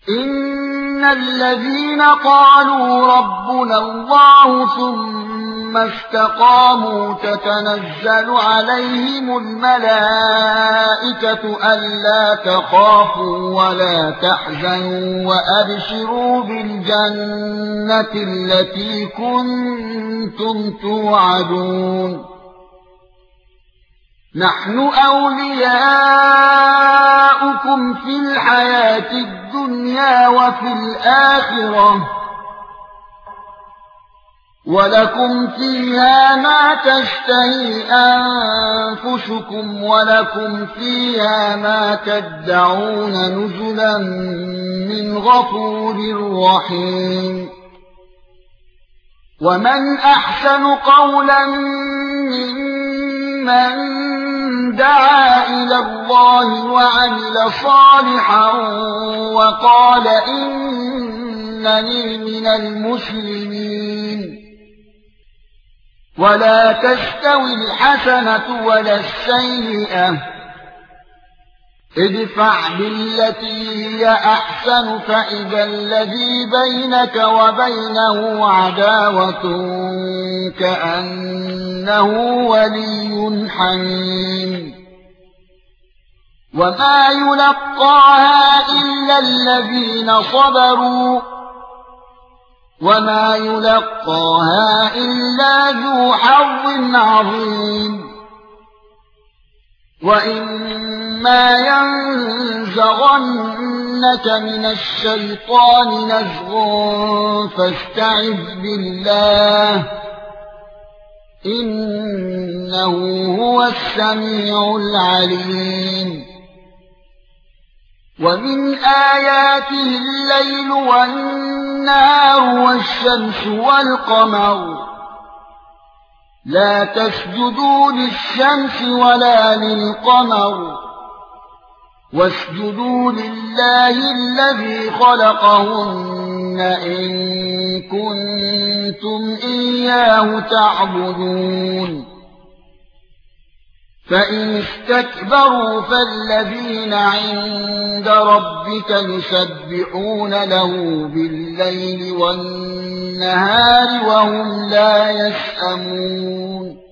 إن الذين قالوا ربنا الله ثم استقاموا تتنزل عليهم الملائكة ألا تخافوا ولا تحزنوا وأبشروا بالجنة التي كنتم توعدون نحن أولياؤكم في الحياة الدنيا وفي الآخرة ولكم فيها ما تشتهي أنفسكم ولكم فيها ما تدعون نزلا من غفور رحيم ومن أحسن قولا ممن دعا إلى الله وعمل صالحا وقال إنني من المسلمين ولا تستوي الحسنة ولا السيئة ادفع بالتي هي أحسن فإذا الذي بينك وبينه عداوة كأنه ولي حميم وما يلقاها إلا الذين صبروا وما يلقاها إلا ذو حظ عظيم وإما ينزغنك من الشيطان نزغ فاستعذ بالله إنه هو السميع العليم ومن آياته الليل والنهار والشمس والقمر لا تسجدوا للشمس ولا للقمر واسجدوا لله الذي خلقهن إن كنتم إياه تعبدون فإن استكبروا فالذين عند ربك يسبحون له بالليل والنهار وهم لا يسأمون